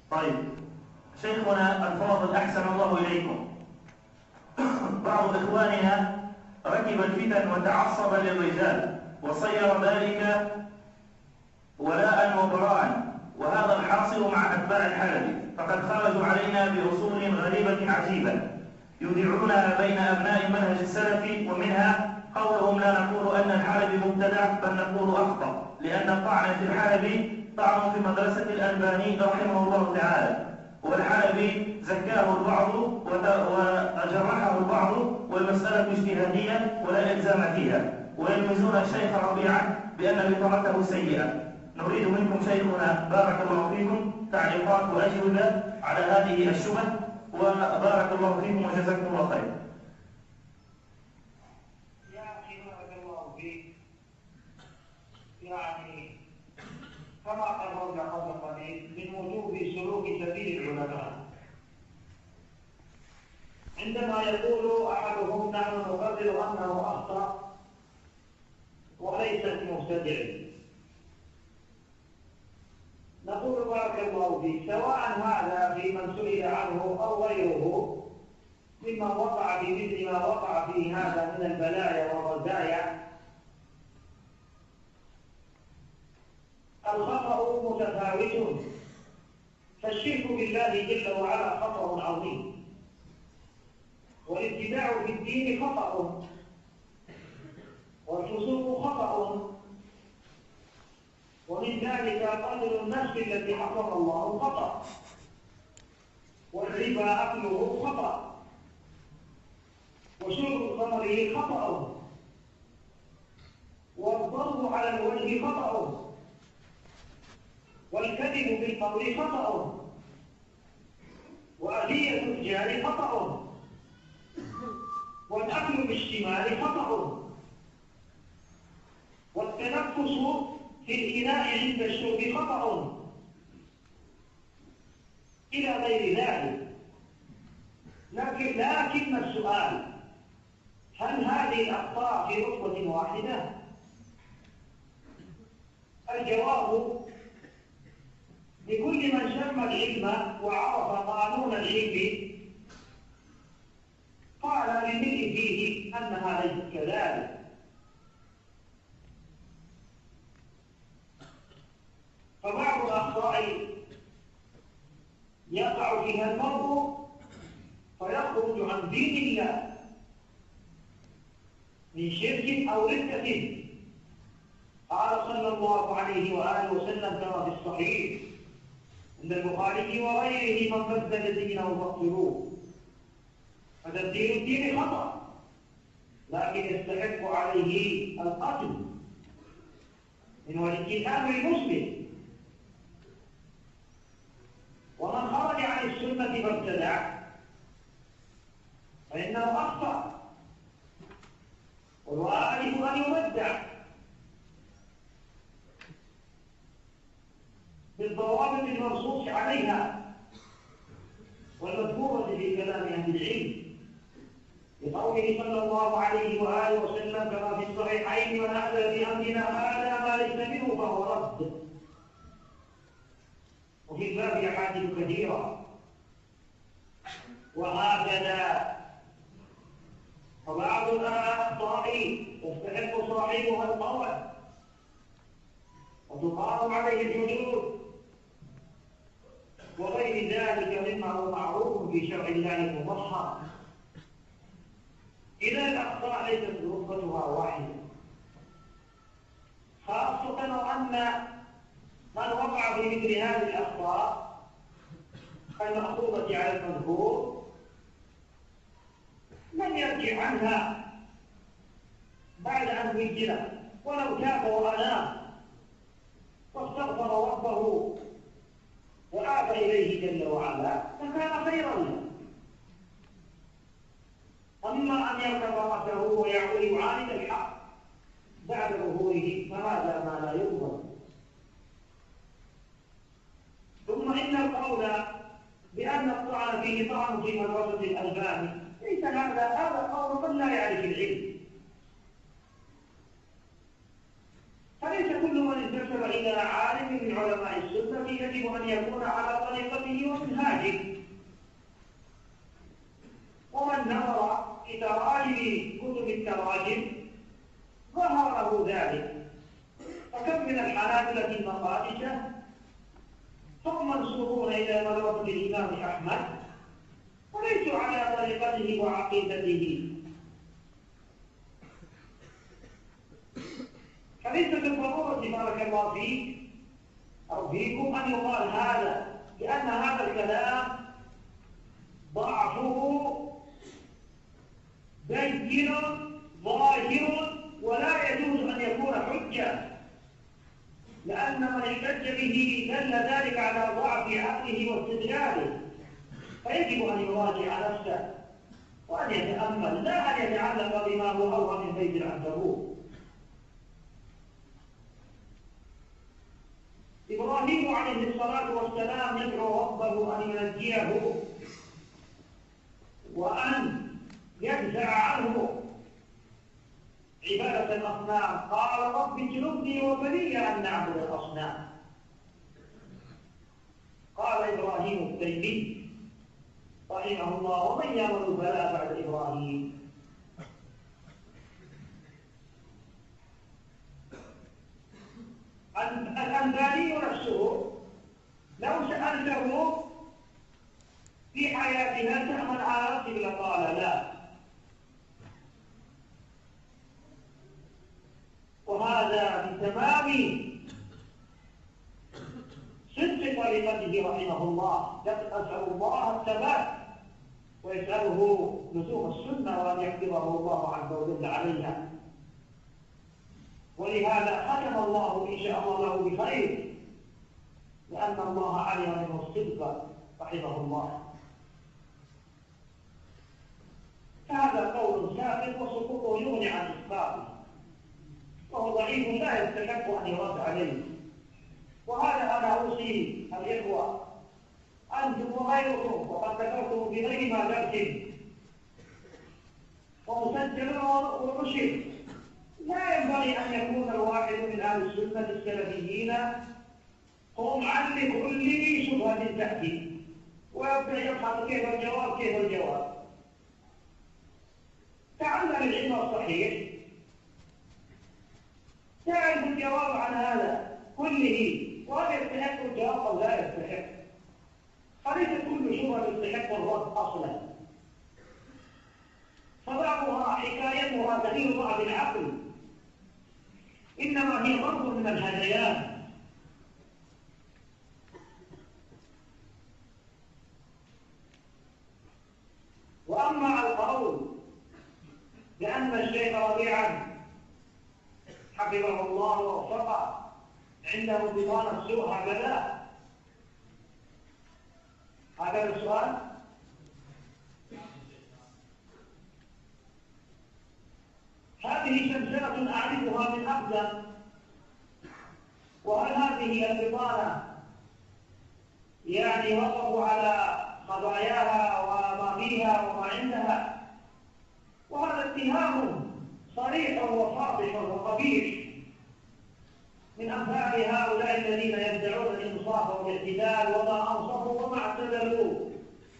طيب شيخنا الفاضل أحسن الله إليكم، بعض إخواننا ركب الفتن وتعصب للرجال وصير ذلك ولاء وبراء، وهذا الحاصل مع أتباع الحلبي، فقد خرجوا علينا بأصول غريبة عجيبة يذيعونها بين أبناء المنهج السلفي، ومنها قولهم لا نقول أن الحلبي مبتدع بل نقول أخطأ، لأن الطعن في الحلبي طعن في مدرسة الألباني رحمه الله تعالى، والحلبي زكاه البعض وجرحه البعض، والمسألة اجتهادية ولا إلزام فيها، ويلمزون الشيخ ربيعا بأن بطرته سيئة. نريد منكم شيخنا بارك الله فيكم تعليقات وأجوبة على هذه الشبه، وبارك الله فيكم وجزاكم الله خير. يا أخي بارك الله فيك، يعني كما قررنا قبل قليل من وجوب سلوك سبيل العلماء. عندما يقول أحدهم نحن نقرر أنه أخطأ وليس مبتدع، نقول بارك الله فيك، سواء هذا في من سئل عنه أو غيره ممن وقع بمثل ما وقع في هذا من البلايا والرزايا، الخطأ متفاوت، فالشرك بالله جل وعلا خطأ عظيم، والابتداع في الدين خطأ، والفسوق خطأ، ومن ذلك قتل النفس التي حرم الله خطأ، والربا أكله خطأ، وشرب الخمر خطأ، والضرب على الوجه خطأ، والكذب بالقول خطأ، وأذية الجار خطأ، والأكل بالشمال خطأ، والتنفس في الإناء عند الشرب خطأ، إلى غير ذلك. لكن السؤال، هل هذه الأخطاء في رتبة واحدة؟ الجواب: لكل من شم العلم وعرف قانون العلم قال للملء فيه أنها ليست كذلك. فبعض الأخطاء يقع فيها المرء فيخرج عن دين الله من شرك أو ردة. قال صلى الله عليه وآله وسلم كما في الصحيح عند البخاري وغيره: من بدل دينه فاقتلوه. فتبديل الدين خطأ، لكن يستحق عليه القتل من وجه أمر المسلم. ومن خرج عن السنة فابتدع فإنه أخطأ، والواجب أن يبدع بالضوابط المنصوص عليها والمذكورة في كلام أهل العلم، لقوله صلى الله عليه وآله وسلم كما في الصحيحين: من أحدث في أمرنا هذا ما ليس منه فهو رد. وفي الباب أحاديث كثيرة. وهكذا فبعض الأخطاء يستحق صاحبها القول وتقام عليه الحدود وغير ذلك مما هو معروف في شرع الله المطهر. إذا الأخطاء ليست رتبتها واحدة، خاصة وأن من وقع في مثل هذه الأخطاء المأخوذة على المذكور من يرجع عنها بعد أن وجد، ولو تاب وأناب واستغفر ربه وآب إليه جل وعلا فكان خيرا له. أما أن يركب رأسه ويعاند الحق بعد ظهوره فهذا ما لا يقبل. ثم إن القول بأن الطعن فيه طعن في مدرسة الألباني ليس هذا قول من لا يعرف العلم. فليس كل من انتسب إلى عالم من علماء السنة يجب أن يكون على طريقته ومنهاجه. ومن نظر في تراجم كتب التراجم ظهر له ذلك. فكم من الحنابلة المقادسة هم منسوبون إلى مدرسة الإمام أحمد وليسوا على طريقته وعقيدته. فليس بالضرورة بارك الله فيك أو فيكم أن يقال هذا، لأن هذا الكلام ضعفه بين ظاهر ولا يجوز أن يكون حجة، لأن من احتج به دل ذلك على ضعف عقله واستدلاله، فيجب أن يراجع نفسه وأن يتأمل لا أن يتعلق بما هو أوهى من بيت العنكبوت. إبراهيم عليه الصلاة والسلام يدعو ربه أن ينجيه وأن يدفع عنه عبادة الأصنام. قال رب اجنبني وبني أن نعبد الأصنام. قال إبراهيم التيمي رحمه الله: ومن يعمل البلاء بعد إبراهيم؟ الأنباري نفسه لو سألته في حياتها تأمن على القبلة قال لا. وهذا بتمام صدق طريقته رحمه الله. أسأل الله الثبات ويسأله لزوم السنة وأن يحفظه الله عز وجل عليها. ولهذا ختم الله إن شاء الله له بخير، لأن الله علم منه الصدق رحمه الله. فهذا قول ساقط وسقوطه يغني عن إسقاطه، وهو ضعيف لا يستحق أن يرد عليه. وهذا أنا أوصي الإخوة أنتم وغيركم، وقد ذكرتم بغير ما درس ومسجل ونشر، لا ينبغي أن يكون الواحد من أهل السنة السلفيين قمعا لكل شبهة تأتي ويبدأ يبحث كيف الجواب. تعلم العلم الصحيح، تعرف الجواب عن هذا كله، وهل يستحق الجواب أو لا يستحق. فليس كل شبهة يستحق الرد أصلا، فبعضها حكايتها دليل ضعف العقل، إنما هي ضرب من الهذيان. وأما القول بأن الشيخ ربيعا حفظه الله ووفقه عنده بطانة سوء هكذا السؤال، هذه شمسرة أعرفها من أقدم. وهل هذه البطانة يعني وقفوا على قضاياها وما فيها وما عندها؟ وهذا اتهام صريح وفاضح وقبيح من أمثال هؤلاء الذين يدعون الإنصاف والاعتدال وما أنصفوا وما اعتدلوا.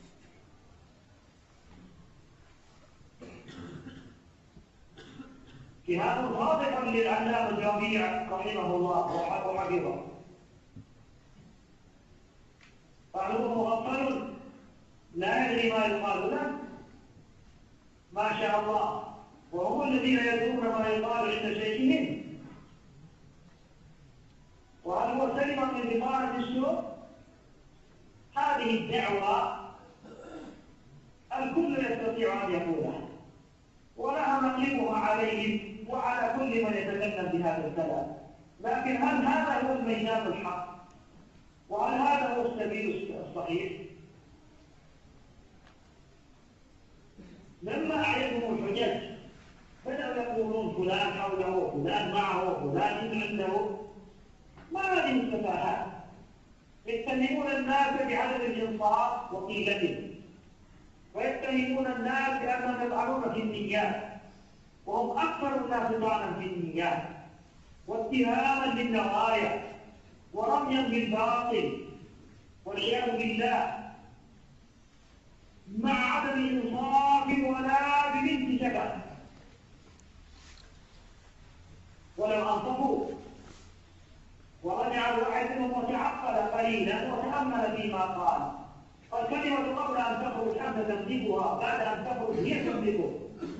اتهام واضح للعلامة الربيع رحمه الله وحفظه. قالوا مغفل لا يدري ما يقال له ما شاء الله، وهم الذين يدرون ما يقال عند شيخهم. وهل هو سلم من بطانة السوء؟ هذه الدعوة الكل يستطيع أن يقولها، ولها نقلبها عليهم وعلى كل من يتكلم بهذا الكلام. لكن هل هذا هو الميدان الحق؟ وهل هذا هو السبيل الصحيح؟ لما أعيدهم الحجج بدأوا يقولون فلان حوله، فلان معه، فلان عنده. ما هذه التفاهات؟ يتهمون الناس بعدم الإنصاف وقيلته، ويتهمون الناس بأنهم يطعنون في النيات، وهم أكثر الناس طعنا في النيات واتهاما للنوايا ورميا بالباطل والعياذ بالله، مع عدم انصاف ولا ببنت زكاه. ولو انصفوا ورجع الواحد منهم وتعقل قليلا وتامل فيما قال، فالكلمه قبل ان تخرج انت تملكها، بعد ان تخرج هي تملكه.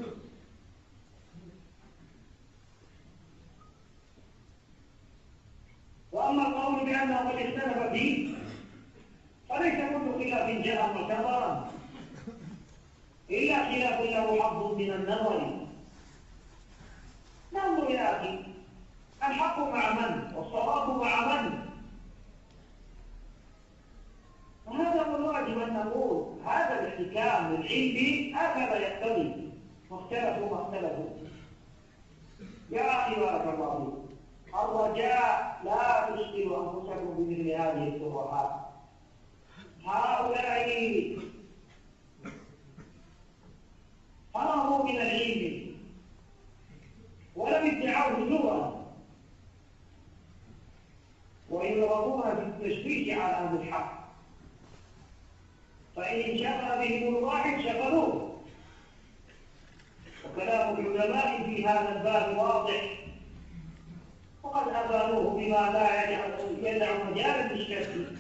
واما القول بانه قد اختلف فيه فليس كل خلاف جاء معتبرا الا خلاف له حظ من النظر. ننظر يا اخي، الحق مع من والصواب مع من؟ وهذا هو الواجب ان نقول هذا الاحتكام للعلم هكذا يقتضي، واختلفوا ما اختلفوا. يا اخي بارك الله فيك، الرجاء لا تشغلوا انفسكم بمثل هذه الترهات. هؤلاء هربوا من العلم ولم يدعوه زورا، ويرغبون في التشويش على اهل الحق، فان انشغل بهم الواحد شغلوه. وكلام العلماء في هذا الباب واضح، وقد أبانوه بما لا يدع مجالا للشك.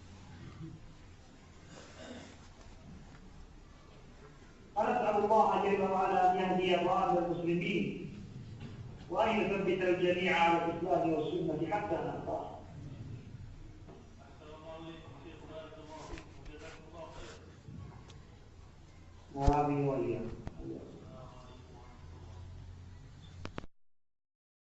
ونسأل الله جل وعلا أن يهدي ضال المسلمين وأن يثبت الجميع على الإسلام والسنة حتى نلقاه. وآمين وإياكم.